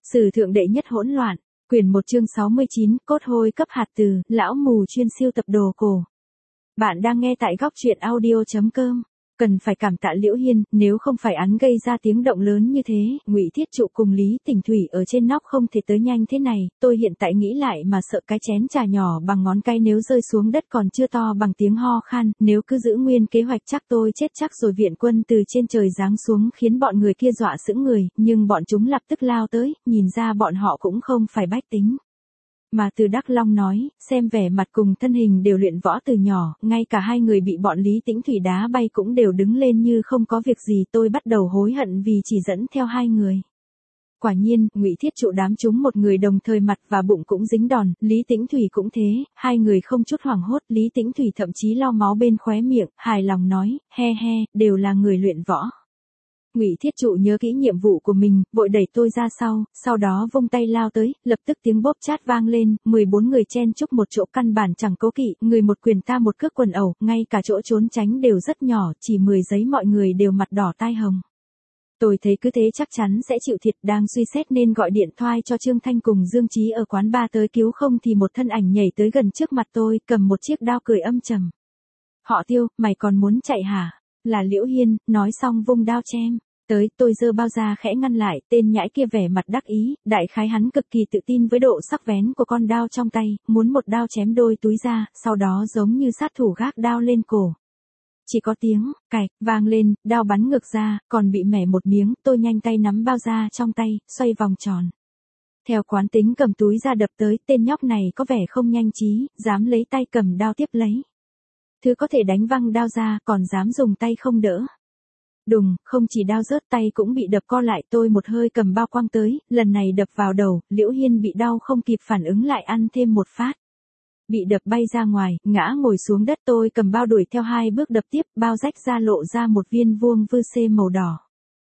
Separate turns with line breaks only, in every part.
Sử thượng đệ nhất hỗn loạn, quyển 1 chương 69, cốt hôi cấp hạt từ, lão mù chuyên siêu tập đồ cổ. Bạn đang nghe tại góc truyện audio.com. Cần phải cảm tạ Liễu Hiên, nếu không phải án gây ra tiếng động lớn như thế, Ngụy Thiết Trụ cùng Lý Tỉnh Thủy ở trên nóc không thể tới nhanh thế này, tôi hiện tại nghĩ lại mà sợ cái chén trà nhỏ bằng ngón cái nếu rơi xuống đất còn chưa to bằng tiếng ho khan, nếu cứ giữ nguyên kế hoạch chắc tôi chết chắc rồi. Viện quân từ trên trời giáng xuống khiến bọn người kia dọa sững người, nhưng bọn chúng lập tức lao tới, nhìn ra bọn họ cũng không phải bách tính. Mà Từ Đắc Long nói, xem vẻ mặt cùng thân hình đều luyện võ từ nhỏ, ngay cả hai người bị bọn Lý Tĩnh Thủy đá bay cũng đều đứng lên như không có việc gì. Tôi bắt đầu hối hận vì chỉ dẫn theo hai người. Quả nhiên, Ngụy Thiết Trụ đám chúng một người đồng thời mặt và bụng cũng dính đòn, Lý Tĩnh Thủy cũng thế, hai người không chút hoảng hốt, Lý Tĩnh Thủy thậm chí lau máu bên khóe miệng, hài lòng nói, he he, đều là người luyện võ. Ngụy Thiết Trụ nhớ kỹ nhiệm vụ của mình, vội đẩy tôi ra sau đó vung tay lao tới, lập tức tiếng bóp chát vang lên, 14 người chen chúc một chỗ căn bản chẳng cố kỵ, người một quyền ta một cước quần ẩu, ngay cả chỗ trốn tránh đều rất nhỏ, chỉ 10 giây mọi người đều mặt đỏ tai hồng. Tôi thấy cứ thế chắc chắn sẽ chịu thiệt, đang suy xét nên gọi điện thoại cho Trương Thanh cùng Dương Chí ở quán bar tới cứu không thì một thân ảnh nhảy tới gần trước mặt tôi, cầm một chiếc đao cười âm trầm. Họ Tiêu, mày còn muốn chạy hả? Là Liễu Hiên, nói xong vung đao chém. Tới, tôi giơ bao ra khẽ ngăn lại, tên nhãi kia vẻ mặt đắc ý, đại khái hắn cực kỳ tự tin với độ sắc bén của con đao trong tay, muốn một đao chém đôi túi ra, sau đó giống như sát thủ gác đao lên cổ. Chỉ có tiếng, cạch, vang lên, đao bắn ngược ra, còn bị mẻ một miếng, tôi nhanh tay nắm bao da trong tay, xoay vòng tròn. Theo quán tính cầm túi ra đập tới, tên nhóc này có vẻ không nhanh trí, dám lấy tay cầm đao tiếp lấy. Thứ có thể đánh văng đao ra, còn dám dùng tay không đỡ. Đùng, không chỉ đao rớt tay cũng bị đập co lại, tôi một hơi cầm bao quăng tới, lần này đập vào đầu, Liễu Hiên bị đau không kịp phản ứng lại ăn thêm một phát. Bị đập bay ra ngoài, ngã ngồi xuống đất, tôi cầm bao đuổi theo 2 bước đập tiếp, bao rách ra lộ ra một viên vuông vư xê màu đỏ.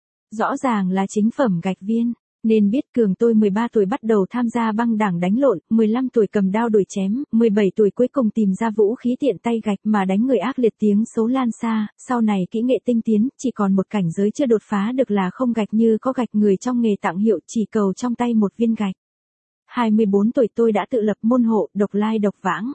Rõ ràng là chính phẩm gạch viên. Nên biết cường tôi 13 tuổi bắt đầu tham gia băng đảng đánh lộn, 15 tuổi cầm đao đuổi chém, 17 tuổi cuối cùng tìm ra vũ khí tiện tay gạch mà đánh người ác liệt, tiếng xấu lan xa, sau này kỹ nghệ tinh tiến, chỉ còn một cảnh giới chưa đột phá được là không gạch như có gạch, người trong nghề tặng hiệu chỉ cầu trong tay một viên gạch. 24 tuổi tôi đã tự lập môn hộ, độc lai độc vãng.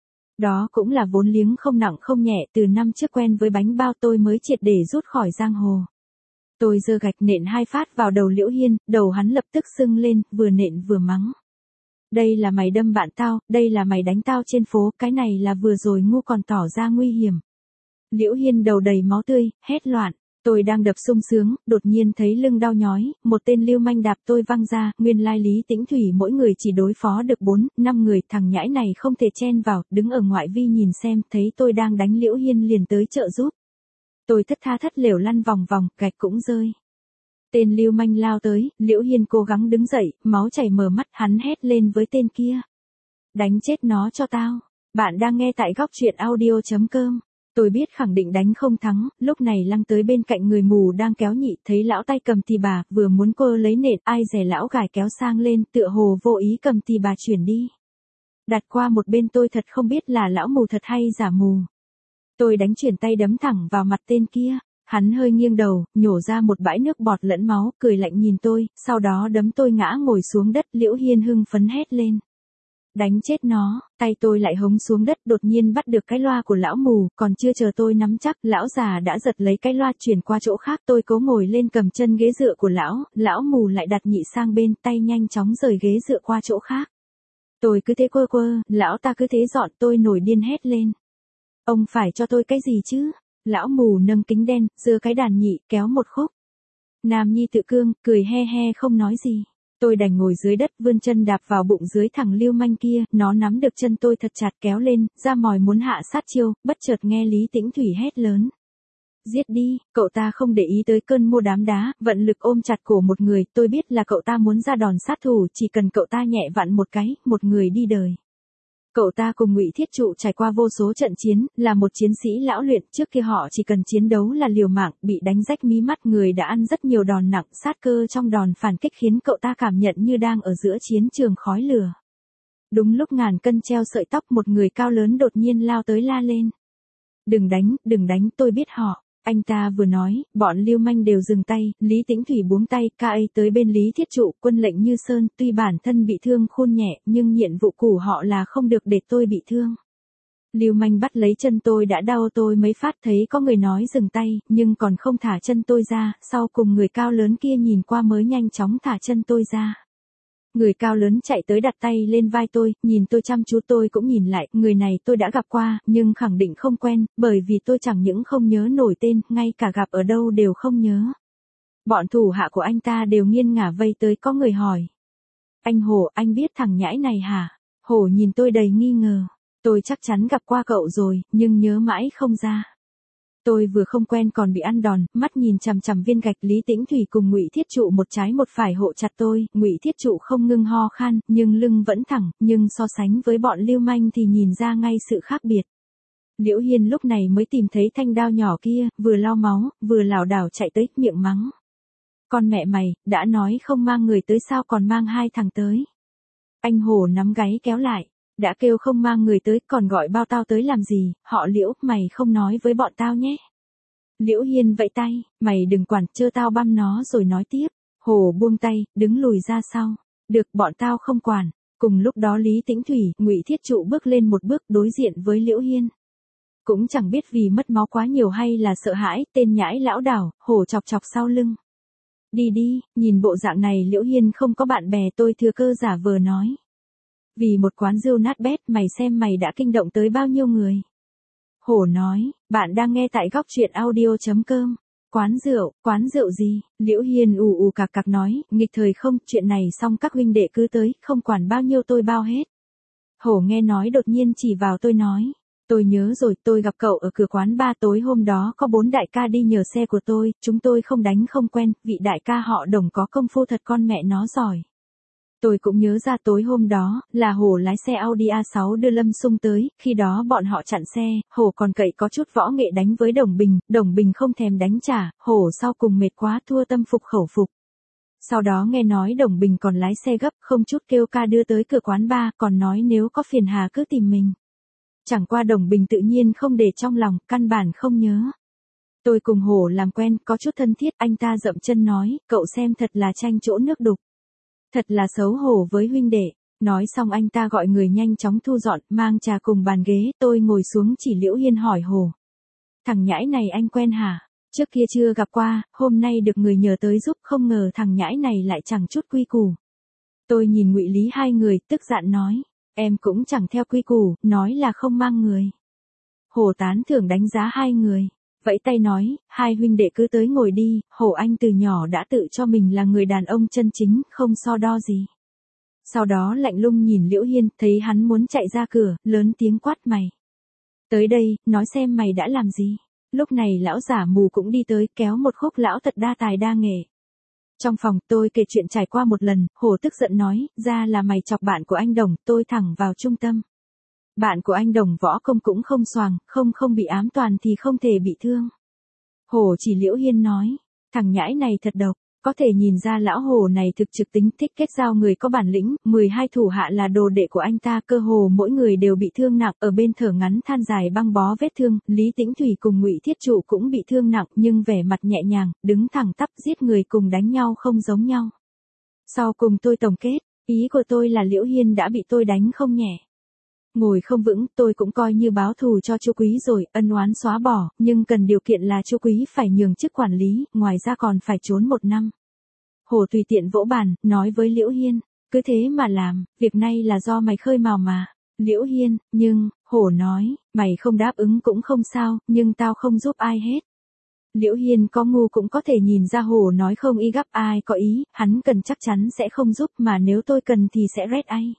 Đó cũng là vốn liếng không nặng không nhẹ, từ năm trước quen với bánh bao tôi mới triệt để rút khỏi giang hồ. Tôi giơ gạch nện 2 phát vào đầu Liễu Hiên, đầu hắn lập tức sưng lên, vừa nện vừa mắng. Đây là mày đâm bạn tao, đây là mày đánh tao trên phố, cái này là vừa rồi ngu còn tỏ ra nguy hiểm. Liễu Hiên đầu đầy máu tươi, hét loạn. Tôi đang đập sung sướng, đột nhiên thấy lưng đau nhói, một tên lưu manh đạp tôi văng ra, nguyên lai Lý Tĩnh Thủy mỗi người chỉ đối phó được 4-5 người, thằng nhãi này không thể chen vào, đứng ở ngoại vi nhìn xem, thấy tôi đang đánh Liễu Hiên liền tới trợ giúp. Tôi thất tha thất lểu lăn vòng vòng, gạch cũng rơi. Tên lưu manh lao tới, Liễu Hiên cố gắng đứng dậy, máu chảy mờ mắt, hắn hét lên với tên kia. Đánh chết nó cho tao. Bạn đang nghe tại góc truyện audio.com. Tôi biết khẳng định đánh không thắng, lúc này lăng tới bên cạnh người mù đang kéo nhị, thấy lão tay cầm tì bà, vừa muốn cô lấy nện, ai dè lão gài kéo sang lên, tựa hồ vô ý cầm tì bà chuyển đi. Đặt qua một bên, tôi thật không biết là lão mù thật hay giả mù. Tôi đánh chuyển tay đấm thẳng vào mặt tên kia, hắn hơi nghiêng đầu, nhổ ra một bãi nước bọt lẫn máu, cười lạnh nhìn tôi, sau đó đấm tôi ngã ngồi xuống đất. Liễu Hiên hưng phấn hét lên. Đánh chết nó, tay tôi lại hống xuống đất, đột nhiên bắt được cái loa của lão mù, còn chưa chờ tôi nắm chắc, lão già đã giật lấy cái loa chuyển qua chỗ khác, tôi cố ngồi lên cầm chân ghế dựa của lão mù lại đặt nhị sang bên, tay nhanh chóng rời ghế dựa qua chỗ khác. Tôi cứ thế quơ quơ, lão ta cứ thế dọn, tôi nổi điên hét lên. Ông phải cho tôi cái gì chứ? Lão mù nâng kính đen, giơ cái đàn nhị, kéo một khúc. Nam nhi tự cương, cười he he không nói gì. Tôi đành ngồi dưới đất vươn chân đạp vào bụng dưới thằng lưu manh kia, nó nắm được chân tôi thật chặt kéo lên, ra mòi muốn hạ sát chiêu, bất chợt nghe Lý Tĩnh Thủy hét lớn. Giết đi, cậu ta không để ý tới cơn mưa đám đá, vận lực ôm chặt cổ một người, tôi biết là cậu ta muốn ra đòn sát thủ, chỉ cần cậu ta nhẹ vặn một cái, một người đi đời. Cậu ta cùng Ngụy Thiết Trụ trải qua vô số trận chiến, là một chiến sĩ lão luyện, trước kia họ chỉ cần chiến đấu là liều mạng, bị đánh rách mí mắt, người đã ăn rất nhiều đòn nặng, sát cơ trong đòn phản kích khiến cậu ta cảm nhận như đang ở giữa chiến trường khói lửa. Đúng lúc ngàn cân treo sợi tóc, một người cao lớn đột nhiên lao tới la lên. Đừng đánh, tôi biết họ. Anh ta vừa nói, bọn lưu manh đều dừng tay, Lý Tĩnh Thủy buông tay, ca ấy tới bên Lý Thiết Trụ, quân lệnh như sơn, tuy bản thân bị thương khôn nhẹ, nhưng nhiệm vụ của họ là không được để tôi bị thương. Lưu manh bắt lấy chân tôi đã đau tôi mấy phát, thấy có người nói dừng tay, nhưng còn không thả chân tôi ra, sau cùng người cao lớn kia nhìn qua mới nhanh chóng thả chân tôi ra. Người cao lớn chạy tới đặt tay lên vai tôi, nhìn tôi chăm chú, tôi cũng nhìn lại, người này tôi đã gặp qua, nhưng khẳng định không quen, bởi vì tôi chẳng những không nhớ nổi tên, ngay cả gặp ở đâu đều không nhớ. Bọn thủ hạ của anh ta đều nghiêng ngả vây tới, có người hỏi. Anh Hồ, anh biết thằng nhãi này hả? Hồ nhìn tôi đầy nghi ngờ. Tôi chắc chắn gặp qua cậu rồi, nhưng nhớ mãi không ra. Tôi vừa không quen còn bị ăn đòn, mắt nhìn chằm chằm viên gạch. Lý Tĩnh Thủy cùng Ngụy Thiết Trụ một trái một phải hộ chặt tôi, Ngụy Thiết Trụ không ngưng ho khan, nhưng lưng vẫn thẳng, nhưng so sánh với bọn lưu manh thì nhìn ra ngay sự khác biệt. Liễu Hiên lúc này mới tìm thấy thanh đao nhỏ kia, vừa lau máu, vừa lảo đảo chạy tới, miệng mắng. Con mẹ mày, đã nói không mang người tới sao còn mang hai thằng tới. Anh Hồ nắm gáy kéo lại. Đã kêu không mang người tới, còn gọi bao tao tới làm gì, họ Liễu, mày không nói với bọn tao nhé. Liễu Hiên vẫy tay, mày đừng quản, chơ tao băm nó rồi nói tiếp. Hồ buông tay, đứng lùi ra sau. Được, bọn tao không quản. Cùng lúc đó Lý Tĩnh Thủy, Ngụy Thiết Trụ bước lên một bước đối diện với Liễu Hiên. Cũng chẳng biết vì mất máu quá nhiều hay là sợ hãi, tên nhãi lão đảo, Hồ chọc chọc sau lưng. Đi đi, nhìn bộ dạng này Liễu Hiên không có bạn bè, tôi thừa cơ giả vờ nói. Vì một quán rượu nát bét, mày xem mày đã kinh động tới bao nhiêu người. Hổ nói, bạn đang nghe tại góc truyện audio.com. Quán rượu gì? Liễu Hiên ù ù cạc cạc nói, nghịch thời không, chuyện này xong các huynh đệ cứ tới, không quản bao nhiêu tôi bao hết. Hổ nghe nói đột nhiên chỉ vào tôi nói, tôi nhớ rồi, tôi gặp cậu ở cửa quán ba tối hôm đó, có 4 đại ca đi nhờ xe của tôi, chúng tôi không đánh không quen, vị đại ca họ Đồng có công phu thật con mẹ nó giỏi. Tôi cũng nhớ ra tối hôm đó, là Hồ lái xe Audi A6 đưa Lâm Sung tới, khi đó bọn họ chặn xe, Hồ còn cậy có chút võ nghệ đánh với Đồng Bình không thèm đánh trả, Hồ sau cùng mệt quá thua tâm phục khẩu phục. Sau đó nghe nói Đồng Bình còn lái xe gấp, không chút kêu ca đưa tới cửa quán bar, còn nói nếu có phiền hà cứ tìm mình. Chẳng qua Đồng Bình tự nhiên không để trong lòng, căn bản không nhớ. Tôi cùng Hồ làm quen, có chút thân thiết, anh ta dậm chân nói, cậu xem thật là tranh chỗ nước đục. Thật là xấu hổ với huynh đệ. Nói xong anh ta gọi người nhanh chóng thu dọn, mang trà cùng bàn ghế, tôi ngồi xuống chỉ Liễu Hiên hỏi Hồ. Thằng nhãi này anh quen hả? Trước kia chưa gặp qua, hôm nay được người nhờ tới giúp, không ngờ thằng nhãi này lại chẳng chút quy củ. Tôi nhìn Ngụy Lý hai người, tức giận nói, em cũng chẳng theo quy củ, nói là không mang người. Hồ tán thưởng đánh giá hai người. Vẫy tay nói, hai huynh đệ cứ tới ngồi đi, Hổ anh từ nhỏ đã tự cho mình là người đàn ông chân chính, không so đo gì. Sau đó lạnh lùng nhìn Liễu Hiên, thấy hắn muốn chạy ra cửa, lớn tiếng quát mày. Tới đây, nói xem mày đã làm gì. Lúc này lão giả mù cũng đi tới, kéo một khúc lão thật đa tài đa nghệ. Trong phòng, tôi kể chuyện trải qua một lần, Hổ tức giận nói, ra là mày chọc bạn của anh Đồng, tôi thẳng vào trung tâm. Bạn của anh Đồng võ công cũng không xoàng, không bị ám toàn thì không thể bị thương. Hồ chỉ Liễu Hiên nói, thằng nhãi này thật độc, có thể nhìn ra lão Hồ này thực trực tính thích kết giao người có bản lĩnh, 12 thủ hạ là đồ đệ của anh ta, cơ hồ mỗi người đều bị thương nặng, ở bên thở ngắn than dài băng bó vết thương, Lý Tĩnh Thủy cùng Ngụy Thiết Trụ cũng bị thương nặng, nhưng vẻ mặt nhẹ nhàng, đứng thẳng tắp, giết người cùng đánh nhau không giống nhau. Sau cùng tôi tổng kết, ý của tôi là Liễu Hiên đã bị tôi đánh không nhẹ. Ngồi không vững, tôi cũng coi như báo thù cho Chu Quý rồi, ân oán xóa bỏ, nhưng cần điều kiện là Chu Quý phải nhường chức quản lý, ngoài ra còn phải trốn 1 năm. Hồ tùy tiện vỗ bàn, nói với Liễu Hiên, cứ thế mà làm, việc này là do mày khơi mào mà. Liễu Hiên, nhưng, Hồ nói, mày không đáp ứng cũng không sao, nhưng tao không giúp ai hết. Liễu Hiên có ngu cũng có thể nhìn ra Hồ nói không y gấp, ai có ý, hắn cần chắc chắn sẽ không giúp, mà nếu tôi cần thì sẽ rét ai.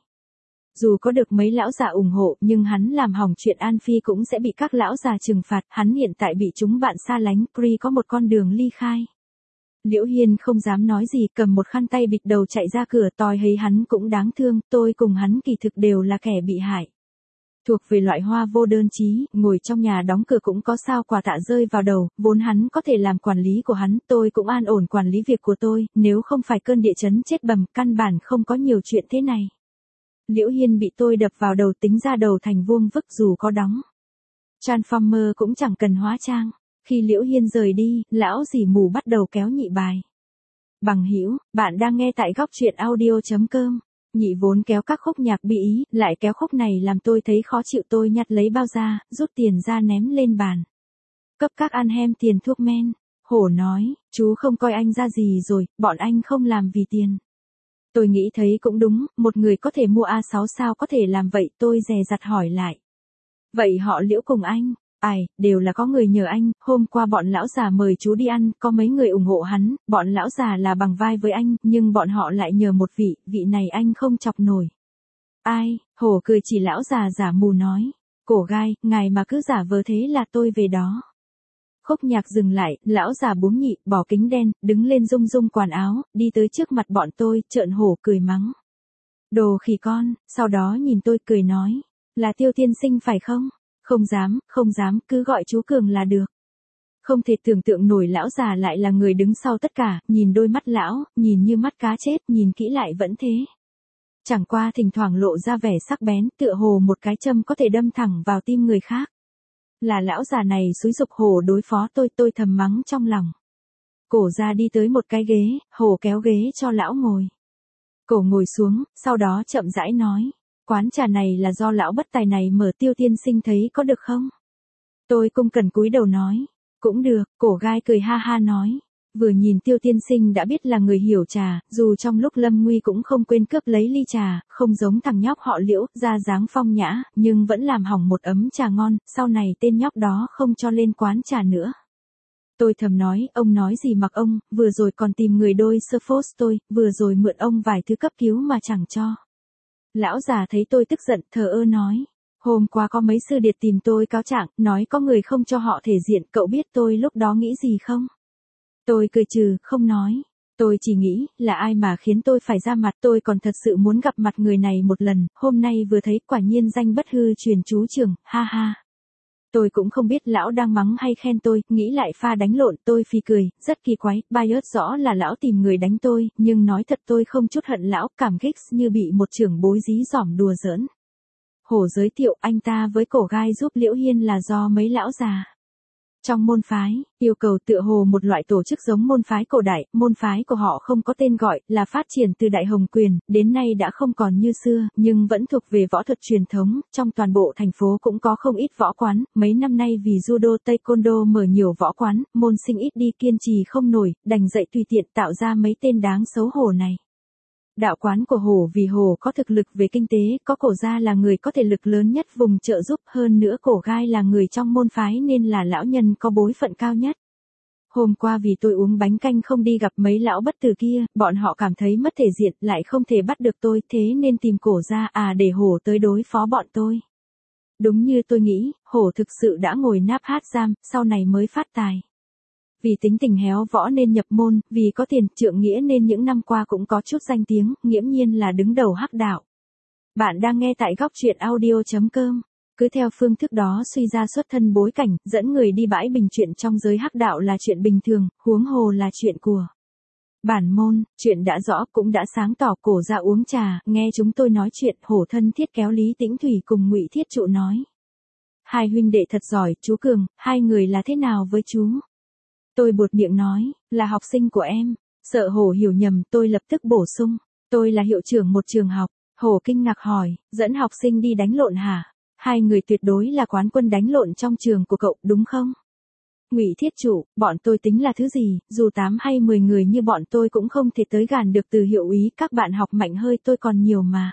Dù có được mấy lão già ủng hộ, nhưng hắn làm hỏng chuyện An Phi cũng sẽ bị các lão già trừng phạt, hắn hiện tại bị chúng bạn xa lánh, Pri có một con đường ly khai. Liễu Hiên không dám nói gì, cầm một khăn tay bịt đầu chạy ra cửa, tôi thấy hắn cũng đáng thương, tôi cùng hắn kỳ thực đều là kẻ bị hại. Thuộc về loại hoa vô đơn chí, ngồi trong nhà đóng cửa cũng có sao quà tạ rơi vào đầu, vốn hắn có thể làm quản lý của hắn, tôi cũng an ổn quản lý việc của tôi, nếu không phải cơn địa chấn chết bầm, căn bản không có nhiều chuyện thế này. Liễu Hiên bị tôi đập vào đầu, tính ra đầu thành vuông vức dù có đóng Transformer cũng chẳng cần hóa trang. Khi Liễu Hiên rời đi, lão dì mù bắt đầu kéo nhị bài. Bằng hữu, bạn đang nghe tại góc truyện audio.com. Nhị vốn kéo các khúc nhạc bi ý, lại kéo khúc này làm tôi thấy khó chịu, tôi nhặt lấy bao ra, rút tiền ra ném lên bàn. Cấp các ăn hem tiền thuốc men. Hổ nói, chú không coi anh ra gì rồi, bọn anh không làm vì tiền. Tôi nghĩ thấy cũng đúng, một người có thể mua A6 sao có thể làm vậy, tôi dè dặt hỏi lại. Vậy họ Liễu cùng anh? Ai, đều là có người nhờ anh, hôm qua bọn lão già mời chú đi ăn, có mấy người ủng hộ hắn, bọn lão già là bằng vai với anh, nhưng bọn họ lại nhờ một vị này anh không chọc nổi. Ai, Hổ cười chỉ lão già giả mù nói. Cổ gai, ngài mà cứ giả vờ thế là tôi về đó. Khúc nhạc dừng lại, lão già búm nhị, bỏ kính đen, đứng lên rung rung quần áo, đi tới trước mặt bọn tôi, trợn hổ cười mắng. Đồ khỉ con, sau đó nhìn tôi cười nói. Là Tiêu tiên sinh phải không? Không dám, cứ gọi chú Cường là được. Không thể tưởng tượng nổi lão già lại là người đứng sau tất cả, nhìn đôi mắt lão, nhìn như mắt cá chết, nhìn kỹ lại vẫn thế. Chẳng qua thỉnh thoảng lộ ra vẻ sắc bén, tựa hồ một cái châm có thể đâm thẳng vào tim người khác. Là lão già này xúi giục Hổ đối phó tôi thầm mắng trong lòng. Cổ ra đi tới một cái ghế, Hổ kéo ghế cho lão ngồi. Cổ ngồi xuống, sau đó chậm rãi nói. Quán trà này là do lão bất tài này mở, Tiêu tiên sinh thấy có được không? Tôi cung cần cúi đầu nói. Cũng được, cổ gai cười ha ha nói. Vừa nhìn Tiêu tiên sinh đã biết là người hiểu trà, dù trong lúc lâm nguy cũng không quên cướp lấy ly trà, không giống thằng nhóc họ Liễu, ra dáng phong nhã, nhưng vẫn làm hỏng một ấm trà ngon, sau này tên nhóc đó không cho lên quán trà nữa. Tôi thầm nói, ông nói gì mặc ông, vừa rồi còn tìm người đôi sơ phốt tôi, vừa rồi mượn ông vài thứ cấp cứu mà chẳng cho. Lão già thấy tôi tức giận, thờ ơ nói. Hôm qua có mấy sư điệt tìm tôi cáo trạng, nói có người không cho họ thể diện, cậu biết tôi lúc đó nghĩ gì không? Tôi cười trừ, không nói. Tôi chỉ nghĩ, là ai mà khiến tôi phải ra mặt, tôi còn thật sự muốn gặp mặt người này một lần, hôm nay vừa thấy quả nhiên danh bất hư truyền chú trưởng, ha ha. Tôi cũng không biết lão đang mắng hay khen tôi, nghĩ lại pha đánh lộn, tôi phì cười, rất kỳ quái, bias rõ là lão tìm người đánh tôi, nhưng nói thật tôi không chút hận lão, cảm kích như bị một trưởng bối dí dỏm đùa giỡn. Hổ giới thiệu anh ta với cổ gai giúp Liễu Hiên là do mấy lão già. Trong môn phái, yêu cầu tựa hồ một loại tổ chức giống môn phái cổ đại, môn phái của họ không có tên gọi, là phát triển từ Đại Hồng Quyền, đến nay đã không còn như xưa, nhưng vẫn thuộc về võ thuật truyền thống, trong toàn bộ thành phố cũng có không ít võ quán, mấy năm nay vì judo taekwondo mở nhiều võ quán, môn sinh ít đi kiên trì không nổi, đành dạy tùy tiện tạo ra mấy tên đáng xấu hổ này. Đạo quán của Hổ vì Hổ có thực lực về kinh tế, có cổ gia là người có thể lực lớn nhất vùng trợ giúp, hơn nữa cổ gai là người trong môn phái nên là lão nhân có bối phận cao nhất. Hôm qua vì tôi uống bánh canh không đi gặp mấy lão bất tử kia, bọn họ cảm thấy mất thể diện, lại không thể bắt được tôi, thế nên tìm cổ gia để Hổ tới đối phó bọn tôi. Đúng như tôi nghĩ, Hổ thực sự đã ngồi náp hát giam, sau này mới phát tài. Vì tính tình héo võ nên nhập môn, vì có tiền, trượng nghĩa nên những năm qua cũng có chút danh tiếng, nghiễm nhiên là đứng đầu hắc đạo. Bạn đang nghe tại góc truyện audio.com. Cứ theo phương thức đó suy ra xuất thân bối cảnh, dẫn người đi bãi bình chuyện trong giới hắc đạo là chuyện bình thường, huống hồ là chuyện của bản môn, chuyện đã rõ cũng đã sáng tỏ. Cổ ra uống trà, nghe chúng tôi nói chuyện, Hổ thân thiết kéo Lý Tĩnh Thủy cùng Ngụy Thiết Trụ nói. Hai huynh đệ thật giỏi, chú Cường, hai người là thế nào với chú? Tôi buột miệng nói, là học sinh của em. Sợ Hổ hiểu nhầm, tôi lập tức bổ sung. Tôi là hiệu trưởng một trường học. Hổ kinh ngạc hỏi, dẫn học sinh đi đánh lộn hả? Hai người tuyệt đối là quán quân đánh lộn trong trường của cậu, đúng không? Ngụy Thiết Trụ, bọn tôi tính là thứ gì, dù 8 hay 10 người như bọn tôi cũng không thể tới gàn được Từ hiệu úy, các bạn học mạnh hơi tôi còn nhiều mà.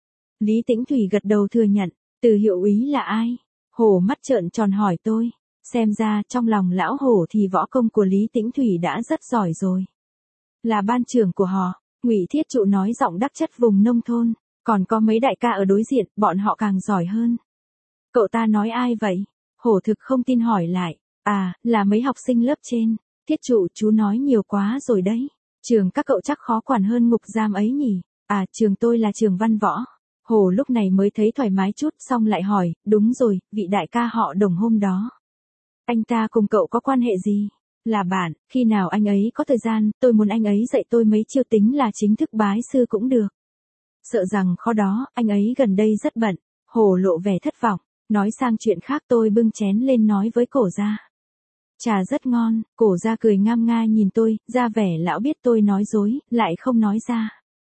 Lý Tĩnh Thủy gật đầu thừa nhận, Từ hiệu úy là ai? Hổ mắt trợn tròn hỏi tôi. Xem ra trong lòng lão Hổ thì võ công của Lý Tĩnh Thủy đã rất giỏi rồi. Là ban trưởng của họ, Ngụy Thiết Trụ nói giọng đắc chất vùng nông thôn, còn có mấy đại ca ở đối diện, bọn họ càng giỏi hơn. Cậu ta nói ai vậy? Hổ thực không tin hỏi lại, là mấy học sinh lớp trên. Thiết Trụ, chú nói nhiều quá rồi đấy. Trường các cậu chắc khó quản hơn ngục giam ấy nhỉ? Trường tôi là trường văn võ. Hổ lúc này mới thấy thoải mái chút, xong lại hỏi, đúng rồi, vị đại ca họ Đồng hôm đó. Anh ta cùng cậu có quan hệ gì? Là bạn, khi nào anh ấy có thời gian, tôi muốn anh ấy dạy tôi mấy chiêu tính là chính thức bái sư cũng được. Sợ rằng khó đó, anh ấy gần đây rất bận. Hổ lộ vẻ thất vọng, nói sang chuyện khác, tôi bưng chén lên nói với cổ ra. Trà rất ngon, Cổ Gia cười ngam nga nhìn tôi, ra vẻ lão biết tôi nói dối, lại không nói ra.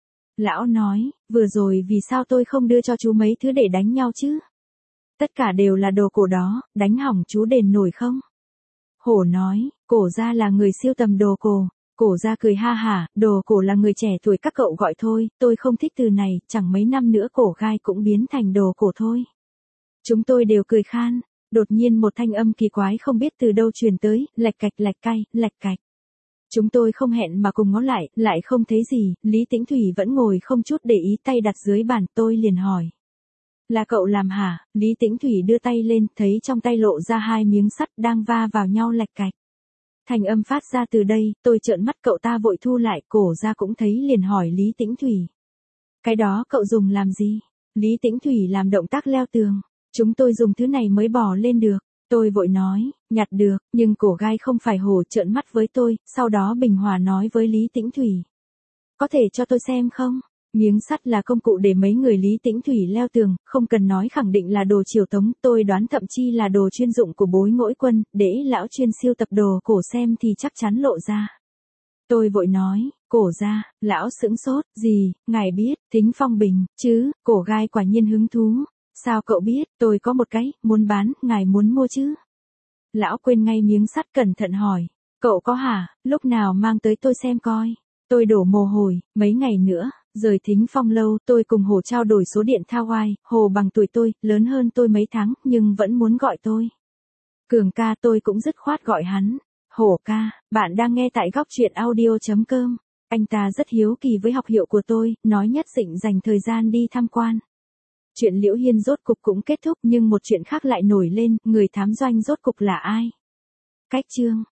Lão nói, vừa rồi vì sao tôi không đưa cho chú mấy thứ để đánh nhau chứ? Tất cả đều là đồ cổ đó, đánh hỏng chú đền nổi không? Hổ nói, Cổ Gia là người siêu tầm đồ cổ. Cổ Gia cười ha hả, đồ cổ là người trẻ tuổi các cậu gọi thôi, tôi không thích từ này, chẳng mấy năm nữa cổ gai cũng biến thành đồ cổ thôi. Chúng tôi đều cười khan, đột nhiên một thanh âm kỳ quái không biết từ đâu truyền tới, lạch cạch lạch cay, lạch cạch. Chúng tôi không hẹn mà cùng ngó lại không thấy gì, Lý Tĩnh Thủy vẫn ngồi không chút để ý, tay đặt dưới bàn, tôi liền hỏi. Là cậu làm hả? Lý Tĩnh Thủy đưa tay lên, thấy trong tay lộ ra 2 miếng sắt đang va vào nhau lạch cạch. Thành âm phát ra từ đây, tôi trợn mắt, cậu ta vội thu lại, Cổ Gia cũng thấy liền hỏi Lý Tĩnh Thủy. Cái đó cậu dùng làm gì? Lý Tĩnh Thủy làm động tác leo tường. Chúng tôi dùng thứ này mới bò lên được. Tôi vội nói, nhặt được, nhưng cổ gai không phải hổ, trợn mắt với tôi, sau đó bình hòa nói với Lý Tĩnh Thủy. Có thể cho tôi xem không? Miếng sắt là công cụ để mấy người Lý Tĩnh Thủy leo tường, không cần nói khẳng định là đồ triều Tống, tôi đoán thậm chi là đồ chuyên dụng của Bối Ngỗi Quân, để lão chuyên siêu tập đồ cổ xem thì chắc chắn lộ ra. Tôi vội nói, Cổ Gia, lão sững sốt, gì, ngài biết, Thính Phong Bình, chứ, cổ gai quả nhiên hứng thú. Sao cậu biết, tôi có một cái, muốn bán, ngài muốn mua chứ? Lão quên ngay miếng sắt, cẩn thận hỏi, cậu có hả, lúc nào mang tới tôi xem coi. Tôi đổ mồ hôi, mấy ngày nữa, rời Thính Phong lâu, tôi cùng Hồ trao đổi số điện thao oai, Hồ bằng tuổi tôi, lớn hơn tôi mấy tháng, nhưng vẫn muốn gọi tôi. Cường ca, tôi cũng dứt khoát gọi hắn. Hổ ca, bạn đang nghe tại góc truyện audio.com. Anh ta rất hiếu kỳ với học hiệu của tôi, nói nhất định dành thời gian đi tham quan. Chuyện Liễu Hiên rốt cục cũng kết thúc, nhưng một chuyện khác lại nổi lên, người thám doanh rốt cục là ai? Cách chương